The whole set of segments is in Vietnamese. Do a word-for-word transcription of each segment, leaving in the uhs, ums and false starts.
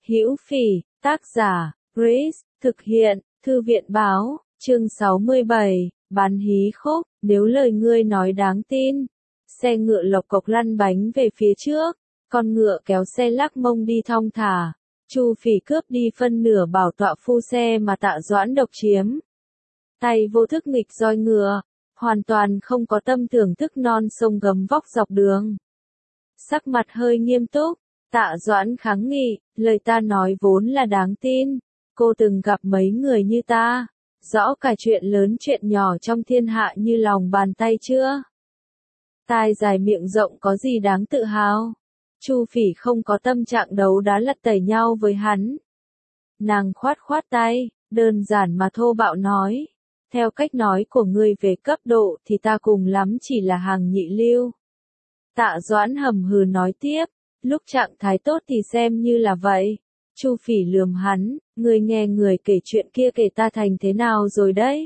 Hữu Phỉ, tác giả, Grace, thực hiện, Thư viện báo, chương sáu mươi bảy, bán hí khúc, nếu lời ngươi nói đáng tin. Xe ngựa lộc cộc lăn bánh về phía trước, con ngựa kéo xe lắc mông đi thong thả. Chu Phỉ cướp đi phân nửa bảo tọa phu xe mà Tạ Doãn độc chiếm. Tay vô thức nghịch roi ngựa, hoàn toàn không có tâm thưởng thức non sông gấm vóc dọc đường. Sắc mặt hơi nghiêm túc, Tạ Doãn kháng nghị, lời ta nói vốn là đáng tin, cô từng gặp mấy người như ta, rõ cả chuyện lớn chuyện nhỏ trong thiên hạ như lòng bàn tay chưa? Tai dài miệng rộng có gì đáng tự hào? Chu Phỉ không có tâm trạng đấu đá lật tẩy nhau với hắn. Nàng khoát khoát tay, đơn giản mà thô bạo nói, theo cách nói của ngươi về cấp độ thì ta cùng lắm chỉ là hàng nhị lưu. Tạ Doãn hầm hừ nói tiếp, lúc trạng thái tốt thì xem như là vậy. Chu Phỉ lườm hắn, ngươi nghe người kể chuyện kia kể ta thành thế nào rồi đấy?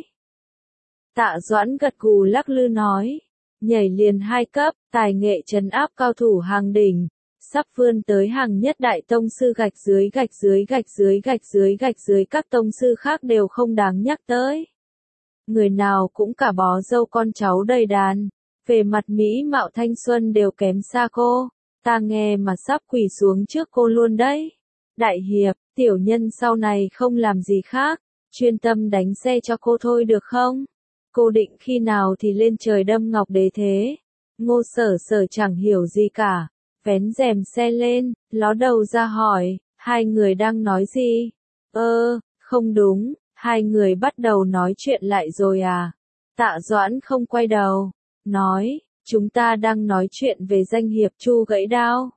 Tạ Doãn gật gù lắc lư nói, nhảy liền hai cấp, tài nghệ trấn áp cao thủ hàng đỉnh, sắp vươn tới hàng nhất đại tông sư gạch dưới gạch dưới gạch dưới gạch dưới gạch dưới các tông sư khác đều không đáng nhắc tới. Người nào cũng cả bó dâu con cháu đầy đàn, về mặt mỹ mạo thanh xuân đều kém xa cô, ta nghe mà sắp quỳ xuống trước cô luôn đấy. Đại hiệp, tiểu nhân sau này không làm gì khác, chuyên tâm đánh xe cho cô thôi được không? Cô định khi nào thì lên trời đâm ngọc đế thế? Ngô Sở Sở chẳng hiểu gì cả, vén rèm xe lên, ló đầu ra hỏi, hai người đang nói gì? Ơ, không đúng, hai người bắt đầu nói chuyện lại rồi à? Tạ Doãn không quay đầu, nói, chúng ta đang nói chuyện về danh hiệp Chu gãy đao.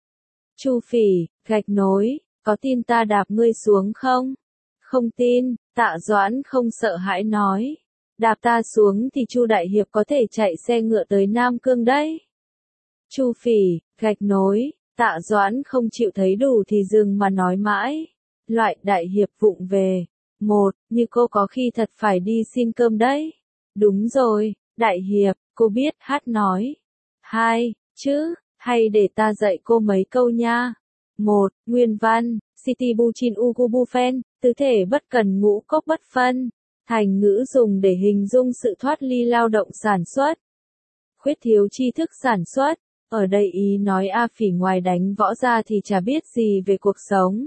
Chu Phỉ, gạch nối, có tin ta đạp ngươi xuống không? Không tin, Tạ Doãn không sợ hãi nói. Đạp ta xuống thì Chu đại hiệp có thể chạy xe ngựa tới Nam Cương đấy. Chu Phỉ, gạch nối, Tạ Doãn không chịu thấy đủ thì dừng mà nói mãi. Loại đại hiệp vụng về. Một, như cô có khi thật phải đi xin cơm đấy. Đúng rồi, đại hiệp, cô biết hát nói. Hai, chứ, hay để ta dạy cô mấy câu nha. Một, nguyên văn, Siti bu chin ugu bu phen, tứ thể bất cần ngũ cốc bất phân. Thành ngữ dùng để hình dung sự thoát ly lao động sản xuất. Khuyết thiếu tri thức sản xuất. Ở đây ý nói A Phỉ ngoài đánh võ ra thì chả biết gì về cuộc sống.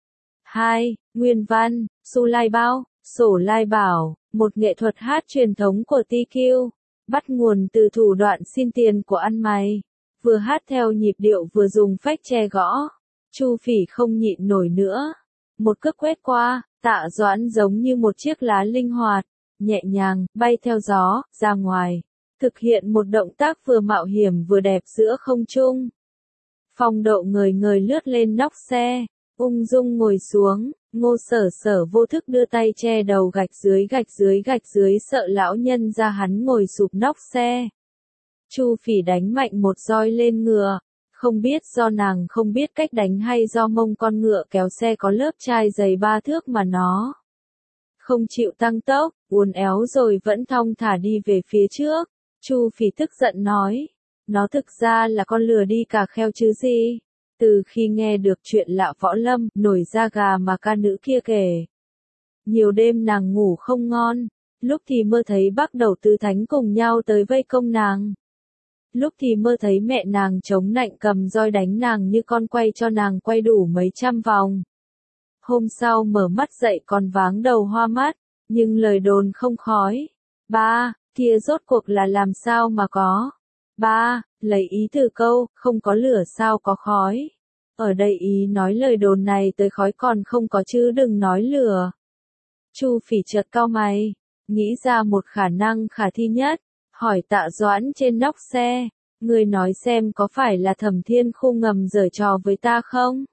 Hai, nguyên văn, Su Lai Bao, Sổ Lai Bảo, một nghệ thuật hát truyền thống của Ti Kiu, bắt nguồn từ thủ đoạn xin tiền của ăn mày, vừa hát theo nhịp điệu vừa dùng phách tre gõ. Chu Phỉ không nhịn nổi nữa, một cước quét qua, Tạ Doãn giống như một chiếc lá linh hoạt, nhẹ nhàng, bay theo gió, ra ngoài, thực hiện một động tác vừa mạo hiểm vừa đẹp giữa không trung. Phong Độ ngời ngời lướt lên nóc xe, ung dung ngồi xuống, Ngô Sở Sở vô thức đưa tay che đầu gạch dưới gạch dưới gạch dưới sợ lão nhân ra hắn ngồi sụp nóc xe. Chu Phỉ đánh mạnh một roi lên ngựa, không biết do nàng không biết cách đánh hay do mông con ngựa kéo xe có lớp chai dày ba thước mà nó không chịu tăng tốc, uốn éo rồi vẫn thong thả đi về phía trước. Chu Phỉ tức giận nói, nó thực ra là con lừa đi cà kheo chứ gì. Từ khi nghe được chuyện lạ võ lâm, nổi da gà mà ca nữ kia kể. Nhiều đêm nàng ngủ không ngon, lúc thì mơ thấy Bắc Đầu Tứ Thánh cùng nhau tới vây công nàng. Lúc thì mơ thấy mẹ nàng chống nạnh cầm roi đánh nàng như con quay cho nàng quay đủ mấy trăm vòng. Hôm sau mở mắt dậy còn váng đầu hoa mắt, nhưng lời đồn không khói. Ba, kia rốt cuộc là làm sao mà có. Ba, lấy ý từ câu, không có lửa sao có khói. Ở đây ý nói lời đồn này tới khói còn không có chứ đừng nói lửa. Chu Phỉ chợt cau mày, nghĩ ra một khả năng khả thi nhất, hỏi Tạ Doãn trên nóc xe, người nói xem có phải là Thẩm Thiên Khu ngầm giở trò với ta không?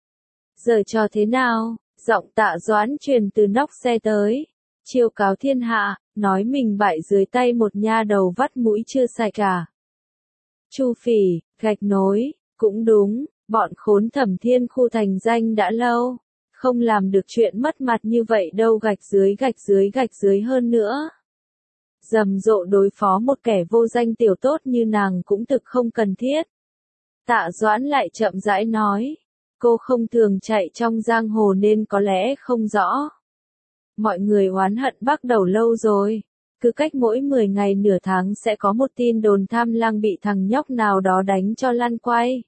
Giở trò thế nào? Giọng Tạ Doãn truyền từ nóc xe tới, chiêu cáo thiên hạ, nói mình bại dưới tay một nha đầu vắt mũi chưa sạch cả. Chu Phỉ, gạch nối, cũng đúng, bọn khốn Thẩm Thiên Khu thành danh đã lâu, không làm được chuyện mất mặt như vậy đâu gạch dưới gạch dưới gạch dưới hơn nữa. Rầm rộ đối phó một kẻ vô danh tiểu tốt như nàng cũng thực không cần thiết. Tạ Doãn lại chậm rãi nói, Cô không thường chạy trong giang hồ nên có lẽ không rõ. Mọi người oán hận bắt đầu lâu rồi. Cứ cách mỗi mười ngày nửa tháng sẽ có một tin đồn Tham Lang bị thằng nhóc nào đó đánh cho lăn quay.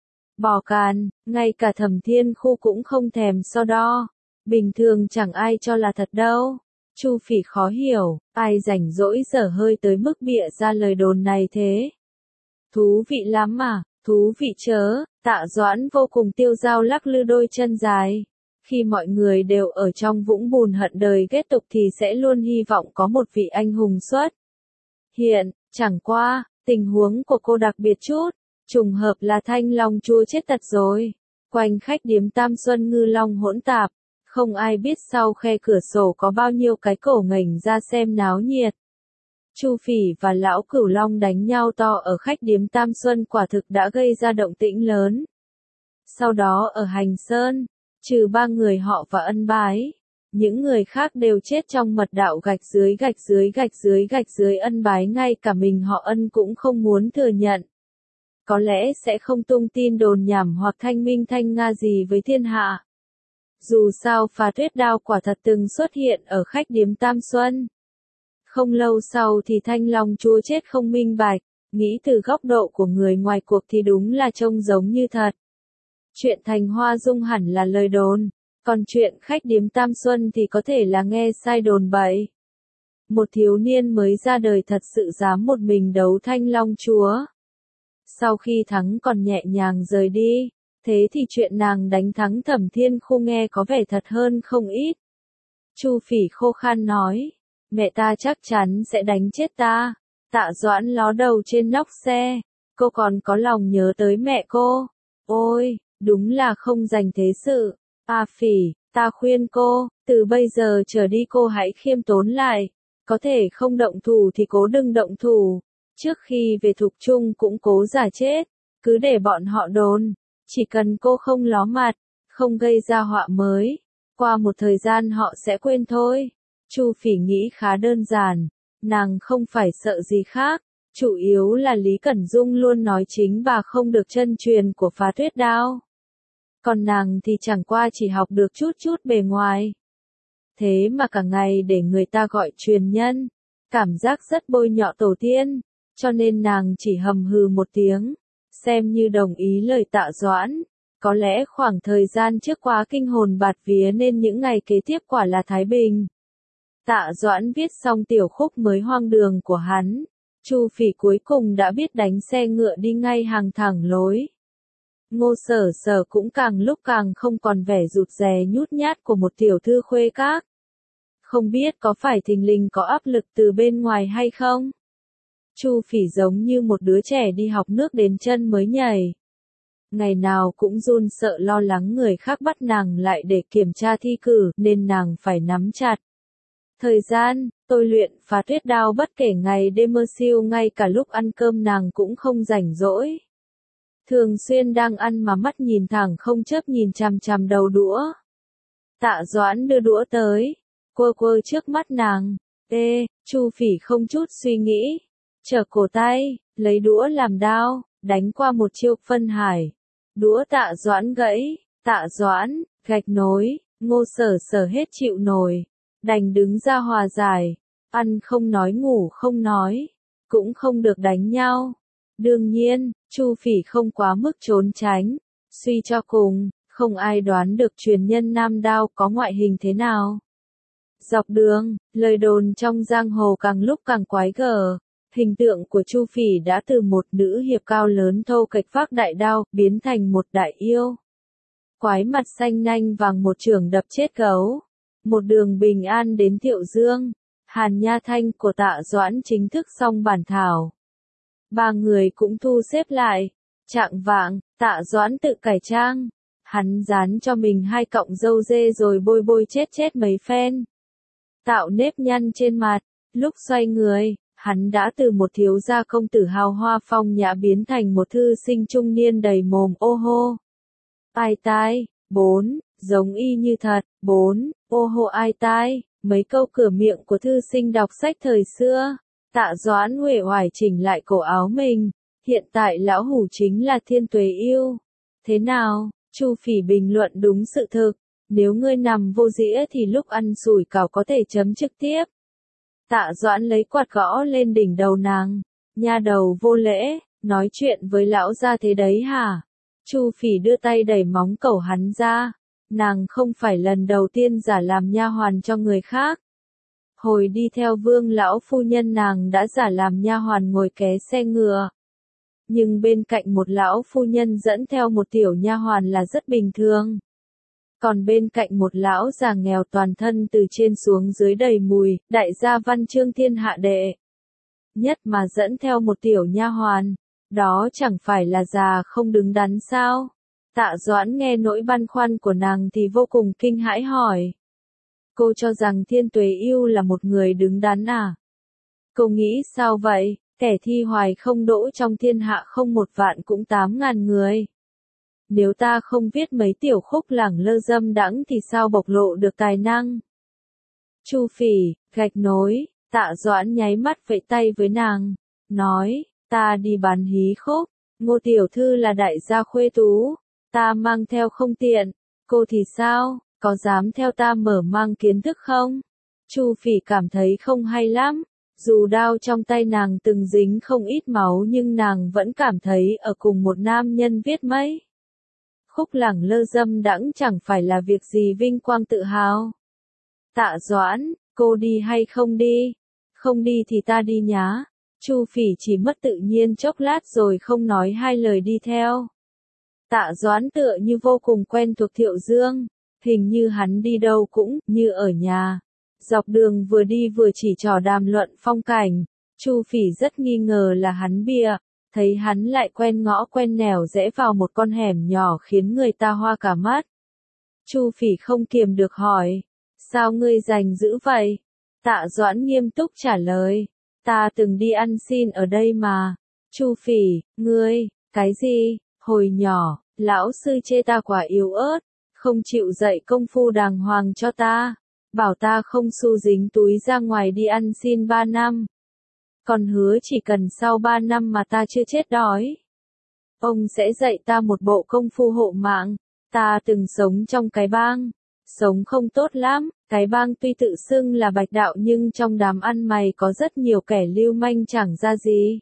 Bò càn, ngay cả Thẩm Thiên Khu cũng không thèm so đo. Bình thường chẳng ai cho là thật đâu. Chu Phỉ khó hiểu, ai rảnh rỗi dở hơi tới mức bịa ra lời đồn này thế. Thú vị lắm mà, thú vị chớ. Tạ Doãn vô cùng tiêu dao lắc lư đôi chân dài. Khi mọi người đều ở trong vũng bùn hận đời kết tục thì sẽ luôn hy vọng có một vị anh hùng xuất hiện. Chẳng qua, tình huống của cô đặc biệt chút. Trùng hợp là Thanh Long Chúa chết tật rồi. Quanh khách điếm Tam Xuân ngư long hỗn tạp. Không ai biết sau khe cửa sổ có bao nhiêu cái cổ nghềnh ra xem náo nhiệt. Chu Phỉ và Lão Cửu Long đánh nhau to ở khách điếm Tam Xuân quả thực đã gây ra động tĩnh lớn. Sau đó ở Hành Sơn, trừ ba người họ và Ân Bái, những người khác đều chết trong mật đạo gạch dưới gạch dưới gạch dưới gạch dưới Ân Bái, ngay cả mình họ Ân cũng không muốn thừa nhận. Có lẽ sẽ không tung tin đồn nhảm hoặc thanh minh thanh nga gì với thiên hạ. Dù sao Phá Tuyết Đao quả thật từng xuất hiện ở khách điếm Tam Xuân. Không lâu sau thì Thanh Long Chúa chết không minh bạch, nghĩ từ góc độ của người ngoài cuộc thì đúng là trông giống như thật. Chuyện Thành Hoa Dung hẳn là lời đồn, còn chuyện khách điếm Tam Xuân thì có thể là nghe sai đồn bậy. Một thiếu niên mới ra đời thật sự dám một mình đấu Thanh Long Chúa. Sau khi thắng còn nhẹ nhàng rời đi, thế thì chuyện nàng đánh thắng Thẩm Thiên Khu nghe có vẻ thật hơn không ít. Chu Phỉ khô khan nói, mẹ ta chắc chắn sẽ đánh chết ta. Tạ Doãn ló đầu trên nóc xe, cô còn có lòng nhớ tới mẹ cô. Ôi, đúng là không dành thế sự. A Phỉ, ta khuyên cô, từ bây giờ trở đi cô hãy khiêm tốn lại. Có thể không động thủ thì cố đừng động thủ. Trước khi về Thục Trung cũng cố giả chết, cứ để bọn họ đồn. Chỉ cần cô không ló mặt, không gây ra họa mới, qua một thời gian họ sẽ quên thôi. Chu Phỉ nghĩ khá đơn giản, nàng không phải sợ gì khác, chủ yếu là Lý Cẩn Dung luôn nói chính bà không được chân truyền của Phá Tuyết Đao. Còn nàng thì chẳng qua chỉ học được chút chút bề ngoài. Thế mà cả ngày để người ta gọi truyền nhân, cảm giác rất bôi nhọ tổ tiên, cho nên nàng chỉ hầm hừ một tiếng, xem như đồng ý lời Tạ Doãn. Có lẽ khoảng thời gian trước quá kinh hồn bạt vía nên những ngày kế tiếp quả là thái bình. Tạ Doãn viết xong tiểu khúc mới hoang đường của hắn, Chu Phỉ cuối cùng đã biết đánh xe ngựa đi ngay hàng thẳng lối. Ngô Sở Sở cũng càng lúc càng không còn vẻ rụt rè nhút nhát của một tiểu thư khuê các. Không biết có phải thình lình có áp lực từ bên ngoài hay không? Chu Phỉ giống như một đứa trẻ đi học nước đến chân mới nhảy. Ngày nào cũng run sợ lo lắng người khác bắt nàng lại để kiểm tra thi cử nên nàng phải nắm chặt thời gian, tôi luyện Phá Tuyết Đao bất kể ngày đêm mơ siêu, ngay cả lúc ăn cơm nàng cũng không rảnh rỗi. Thường xuyên đang ăn mà mắt nhìn thẳng không chớp nhìn chằm chằm đầu đũa. Tạ Doãn đưa đũa tới, quơ quơ trước mắt nàng. Ê, Chu Phỉ không chút suy nghĩ, trở cổ tay, lấy đũa làm đao, đánh qua một chiêu phân hải. Đũa Tạ Doãn gãy, Tạ Doãn, gạch nối, Ngô Sở Sở hết chịu nổi, đành đứng ra hòa giải, ăn không nói ngủ không nói, cũng không được đánh nhau. Đương nhiên, Chu Phỉ không quá mức trốn tránh, suy cho cùng, không ai đoán được truyền nhân Nam Đao có ngoại hình thế nào. Dọc đường, lời đồn trong giang hồ càng lúc càng quái gở. Hình tượng của Chu Phỉ đã từ một nữ hiệp cao lớn thô kệch vác đại đao, biến thành một đại yêu quái mặt xanh nanh vàng một chưởng đập chết gấu. Một đường bình an đến Thiệu Dương, Hàn Nha Thanh của Tạ Doãn chính thức xong bản thảo. Ba người cũng thu xếp lại. Trạng vạng, Tạ Doãn tự cải trang. Hắn dán cho mình hai cọng râu dê rồi bôi bôi chết chết mấy phen, tạo nếp nhăn trên mặt. Lúc xoay người, hắn đã từ một thiếu gia công tử hào hoa phong nhã biến thành một thư sinh trung niên đầy mồm ô hô. Ai tai, bốn, giống y như thật, bốn, ô hô ai tai, mấy câu cửa miệng của thư sinh đọc sách thời xưa. Tạ Doãn uể oải chỉnh lại cổ áo mình, hiện tại lão hủ chính là Thiên Tuế Yêu. Thế nào, Chu Phỉ bình luận đúng sự thực, nếu ngươi nằm vô dĩa thì lúc ăn sủi cảo có thể chấm trực tiếp. Tạ Doãn lấy quạt gõ lên đỉnh đầu nàng, nha đầu vô lễ, nói chuyện với lão gia thế đấy hả? Chu Phỉ đưa tay đẩy móng cẩu hắn ra, nàng không phải lần đầu tiên giả làm nha hoàn cho người khác. Hồi đi theo Vương lão phu nhân nàng đã giả làm nha hoàn ngồi ké xe ngựa. Nhưng bên cạnh một lão phu nhân dẫn theo một tiểu nha hoàn là rất bình thường. Còn bên cạnh một lão già nghèo toàn thân từ trên xuống dưới đầy mùi, đại gia văn chương thiên hạ đệ nhất mà dẫn theo một tiểu nha hoàn, đó chẳng phải là già không đứng đắn sao? Tạ Doãn nghe nỗi băn khoăn của nàng thì vô cùng kinh hãi hỏi. Cô cho rằng Thiên Tuế Yêu là một người đứng đắn à? Cô nghĩ sao vậy? Kẻ thi hoài không đỗ trong thiên hạ không một vạn cũng tám ngàn người. Nếu ta không viết mấy tiểu khúc lẳng lơ dâm đãng thì sao bộc lộ được tài năng? Chu Phỉ, gạch nối, Tạ Doãn nháy mắt vẫy tay với nàng, nói, ta đi bán hí khúc, Ngô tiểu thư là đại gia khuê tú, ta mang theo không tiện, cô thì sao, có dám theo ta mở mang kiến thức không? Chu Phỉ cảm thấy không hay lắm, dù đao trong tay nàng từng dính không ít máu nhưng nàng vẫn cảm thấy ở cùng một nam nhân viết mấy khúc lẳng lơ dâm đãng chẳng phải là việc gì vinh quang tự hào. Tạ Doãn, cô đi hay không đi? Không đi thì ta đi nhá. Chu Phỉ chỉ mất tự nhiên chốc lát rồi không nói hai lời đi theo. Tạ Doãn tựa như vô cùng quen thuộc Thiệu Dương, hình như hắn đi đâu cũng như ở nhà. Dọc đường vừa đi vừa chỉ trò đàm luận phong cảnh, Chu Phỉ rất nghi ngờ là hắn bịa, thấy hắn lại quen ngõ quen nẻo rẽ vào một con hẻm nhỏ khiến người ta hoa cả mắt. Chu Phỉ không kiềm được hỏi, sao ngươi giành dữ vậy? Tạ Doãn nghiêm túc trả lời, ta từng đi ăn xin ở đây mà. Chu Phỉ, ngươi, cái gì? Hồi nhỏ, lão sư chê ta quả yếu ớt, không chịu dạy công phu đàng hoàng cho ta, bảo ta không xu dính túi ra ngoài đi ăn xin ba năm. Còn hứa chỉ cần sau ba năm mà ta chưa chết đói, ông sẽ dạy ta một bộ công phu hộ mạng. Ta từng sống trong cái bang, sống không tốt lắm, cái bang tuy tự xưng là bạch đạo nhưng trong đám ăn mày có rất nhiều kẻ lưu manh chẳng ra gì.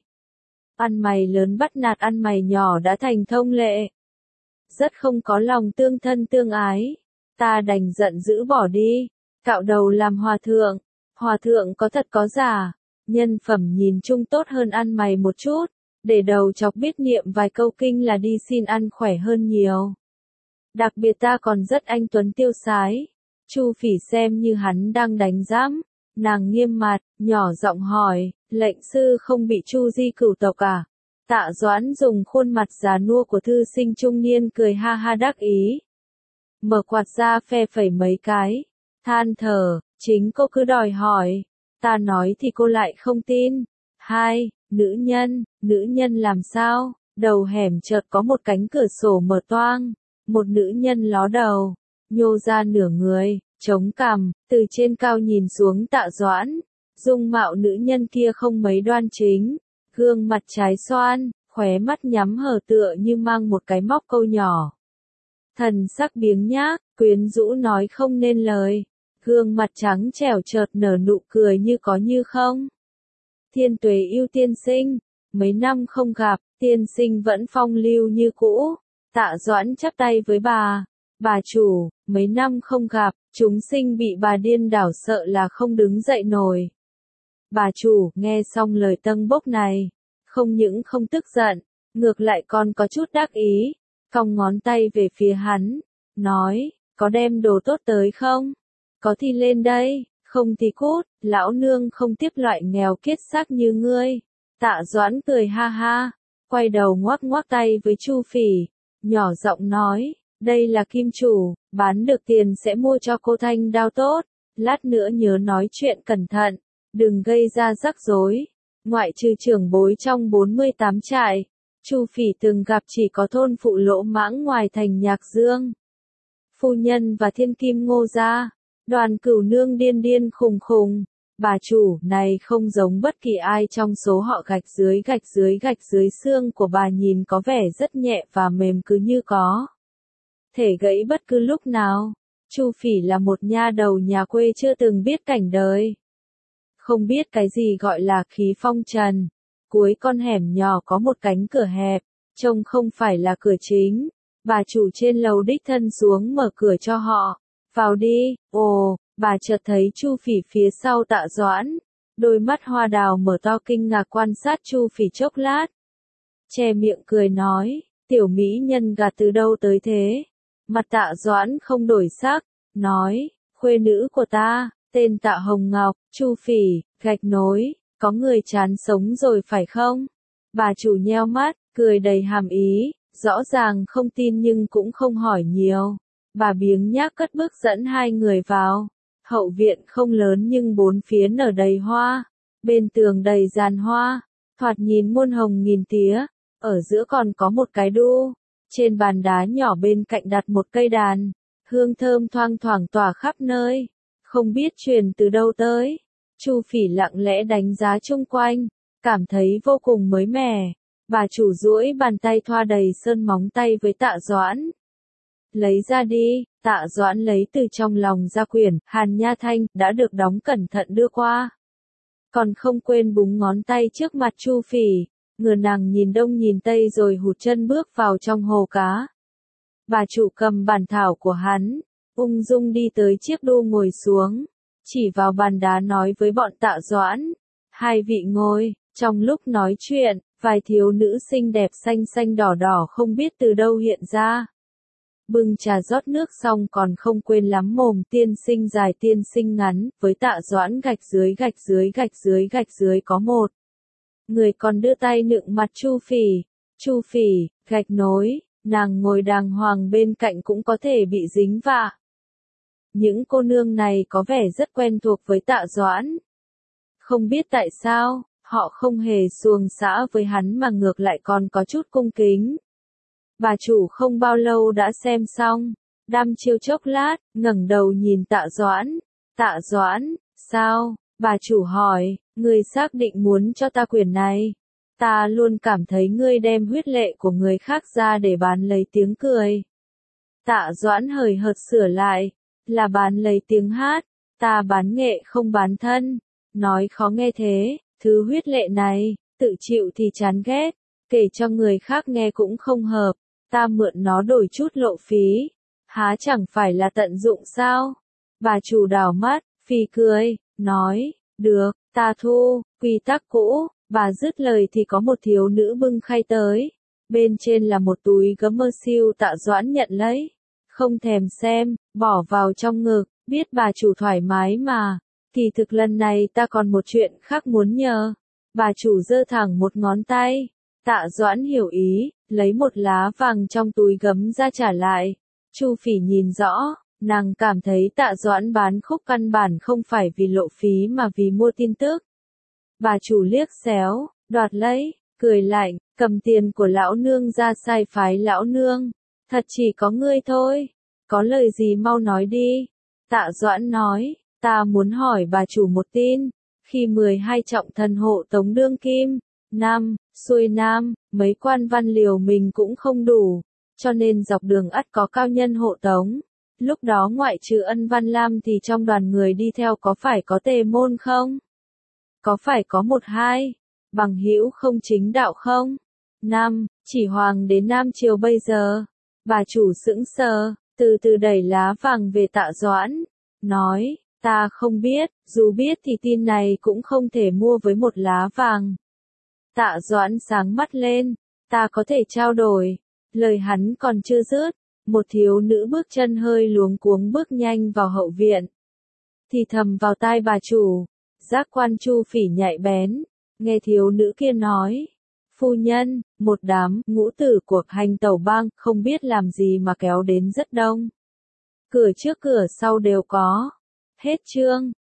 Ăn mày lớn bắt nạt ăn mày nhỏ đã thành thông lệ. Rất không có lòng tương thân tương ái. Ta đành giận dữ bỏ đi, cạo đầu làm hòa thượng. Hòa thượng có thật có giả, nhân phẩm nhìn chung tốt hơn ăn mày một chút, để đầu chọc biết niệm vài câu kinh là đi xin ăn khỏe hơn nhiều. Đặc biệt ta còn rất anh tuấn tiêu sái. Chu Phỉ xem như hắn đang đánh giám, nàng nghiêm mặt, nhỏ giọng hỏi, lệnh sư không bị Chu di cửu tộc à? Tạ Doãn dùng khuôn mặt già nua của thư sinh trung niên cười ha ha đắc ý. Mở quạt ra phe phẩy mấy cái, than thở, chính cô cứ đòi hỏi, ta nói thì cô lại không tin. Hai, nữ nhân, nữ nhân làm sao? Đầu hẻm chợt có một cánh cửa sổ mở toang, một nữ nhân ló đầu, nhô ra nửa người, chống cằm, từ trên cao nhìn xuống Tạ Doãn. Dung mạo nữ nhân kia không mấy đoan chính, gương mặt trái xoan, khóe mắt nhắm hở tựa như mang một cái móc câu nhỏ. Thần sắc biếng nhác, quyến rũ nói không nên lời, gương mặt trắng trẻo chợt nở nụ cười như có như không. Thiên Tuế Yêu tiên sinh, mấy năm không gặp, tiên sinh vẫn phong lưu như cũ. Tạ Doãn chắp tay với bà, bà chủ, mấy năm không gặp, chúng sinh bị bà điên đảo sợ là không đứng dậy nổi. Bà chủ, nghe xong lời tâng bốc này, không những không tức giận, ngược lại còn có chút đắc ý, cong ngón tay về phía hắn, nói, có đem đồ tốt tới không? Có thì lên đây, không thì cút, lão nương không tiếp loại nghèo kiết xác như ngươi. Tạ Doãn cười ha ha, quay đầu ngoắc ngoắc tay với Chu Phỉ, nhỏ giọng nói, đây là kim chủ, bán được tiền sẽ mua cho cô thanh đao tốt, lát nữa nhớ nói chuyện cẩn thận, đừng gây ra rắc rối. Ngoại trừ trưởng bối trong bốn mươi tám trại, Chu Phỉ từng gặp chỉ có thôn phụ lỗ mãng ngoài thành Nhạc Dương. Phu nhân và thiên kim Ngô gia, Đoàn Cửu nương điên điên khùng khùng, bà chủ này không giống bất kỳ ai trong số họ. Gạch dưới gạch dưới gạch dưới xương của bà nhìn có vẻ rất nhẹ và mềm cứ như có thể gãy bất cứ lúc nào. Chu Phỉ là một nha đầu nhà quê chưa từng biết cảnh đời. Không biết cái gì gọi là khí phong trần. Cuối con hẻm nhỏ có một cánh cửa hẹp, trông không phải là cửa chính. Bà chủ trên lầu đích thân xuống mở cửa cho họ. Vào đi. Ồ, bà chợt thấy Chu Phỉ phía sau Tạ Doãn. Đôi mắt hoa đào mở to kinh ngạc quan sát Chu Phỉ chốc lát. Che miệng cười nói, tiểu mỹ nhân gạt từ đâu tới thế? Mặt Tạ Doãn không đổi sắc, nói, khuê nữ của ta, tên Tạ Hồng Ngọc, Chu Phỉ, gạch nối, có người chán sống rồi phải không? Bà chủ nheo mắt, cười đầy hàm ý, rõ ràng không tin nhưng cũng không hỏi nhiều. Bà biếng nhác cất bước dẫn hai người vào. Hậu viện không lớn nhưng bốn phía nở đầy hoa, bên tường đầy giàn hoa, thoạt nhìn muôn hồng nghìn tía, ở giữa còn có một cái đu, trên bàn đá nhỏ bên cạnh đặt một cây đàn, hương thơm thoang thoảng tỏa khắp nơi, không biết truyền từ đâu tới. Chu Phỉ lặng lẽ đánh giá chung quanh, cảm thấy vô cùng mới mẻ. Bà chủ duỗi bàn tay thoa đầy sơn móng tay với Tạ Doãn. Lấy ra đi. Tạ Doãn lấy từ trong lòng ra quyển Hàn Nha Thanh đã được đóng cẩn thận đưa qua. Còn không quên búng ngón tay trước mặt Chu Phỉ, ngửa nàng nhìn đông nhìn tây rồi hụt chân bước vào trong hồ cá. Bà chủ cầm bản thảo của hắn, ung dung đi tới chiếc đu ngồi xuống, chỉ vào bàn đá nói với bọn Tạ Doãn. Hai vị ngồi, trong lúc nói chuyện, vài thiếu nữ xinh đẹp xanh xanh đỏ đỏ không biết từ đâu hiện ra. Bưng trà rót nước xong còn không quên lắm mồm tiên sinh dài tiên sinh ngắn, với Tạ Doãn gạch dưới gạch dưới gạch dưới gạch dưới có một. Người còn đưa tay nựng mặt Chu Phỉ. Chu Phỉ, gạch nối, nàng ngồi đàng hoàng bên cạnh cũng có thể bị dính vạ. Những cô nương này có vẻ rất quen thuộc với Tạ Doãn. Không biết tại sao, họ không hề xuồng xã với hắn mà ngược lại còn có chút cung kính. Bà chủ không bao lâu đã xem xong, đăm chiêu chốc lát, ngẩng đầu nhìn Tạ Doãn. Tạ Doãn, sao? Bà chủ hỏi, ngươi xác định muốn cho ta quyền này? Ta luôn cảm thấy ngươi đem huyết lệ của người khác ra để bán lấy tiếng cười. Tạ Doãn hời hợt sửa lại, là bán lấy tiếng hát, ta bán nghệ không bán thân. Nói khó nghe thế, thứ huyết lệ này, tự chịu thì chán ghét, kể cho người khác nghe cũng không hợp. Ta mượn nó đổi chút lộ phí, há chẳng phải là tận dụng sao? Bà chủ đảo mắt, phì cười, nói, được, ta thu, quy tắc cũ. Bà dứt lời thì có một thiếu nữ bưng khay tới, bên trên là một túi gấm mơ siêu. Tạ Doãn nhận lấy, không thèm xem, bỏ vào trong ngực, biết bà chủ thoải mái mà. Kỳ thực lần này ta còn một chuyện khác muốn nhờ. Bà chủ giơ thẳng một ngón tay. Tạ Doãn hiểu ý, lấy một lá vàng trong túi gấm ra trả lại. Chu Phỉ nhìn rõ, nàng cảm thấy Tạ Doãn bán khúc căn bản không phải vì lộ phí mà vì mua tin tức. Bà chủ liếc xéo, đoạt lấy, cười lạnh, cầm tiền của lão nương ra sai phái lão nương. Thật chỉ có ngươi thôi, có lời gì mau nói đi. Tạ Doãn nói, ta muốn hỏi bà chủ một tin. Khi mười hai trọng thần hộ tống đương kim, Nam, xuôi Nam, mấy quan văn liều mình cũng không đủ, cho nên dọc đường ắt có cao nhân hộ tống. Lúc đó ngoại trừ Ân Văn Lam thì trong đoàn người đi theo có phải có Tề Môn không? Có phải có một hai, bằng hữu không chính đạo không? Năm, chỉ hoàng đến Nam Triều bây giờ. Bà chủ sững sờ, từ từ đẩy lá vàng về Tạ Doãn, nói, ta không biết, dù biết thì tin này cũng không thể mua với một lá vàng. Tạ Doãn sáng mắt lên, ta có thể trao đổi. Lời hắn còn chưa dứt, một thiếu nữ bước chân hơi luống cuống bước nhanh vào hậu viện. Thì thầm vào tai bà chủ, giác quan Chu Phỉ nhạy bén, nghe thiếu nữ kia nói. Phu nhân, một đám ngũ tử cuộc hành tẩu bang không biết làm gì mà kéo đến rất đông. Cửa trước cửa sau đều có. Hết chương.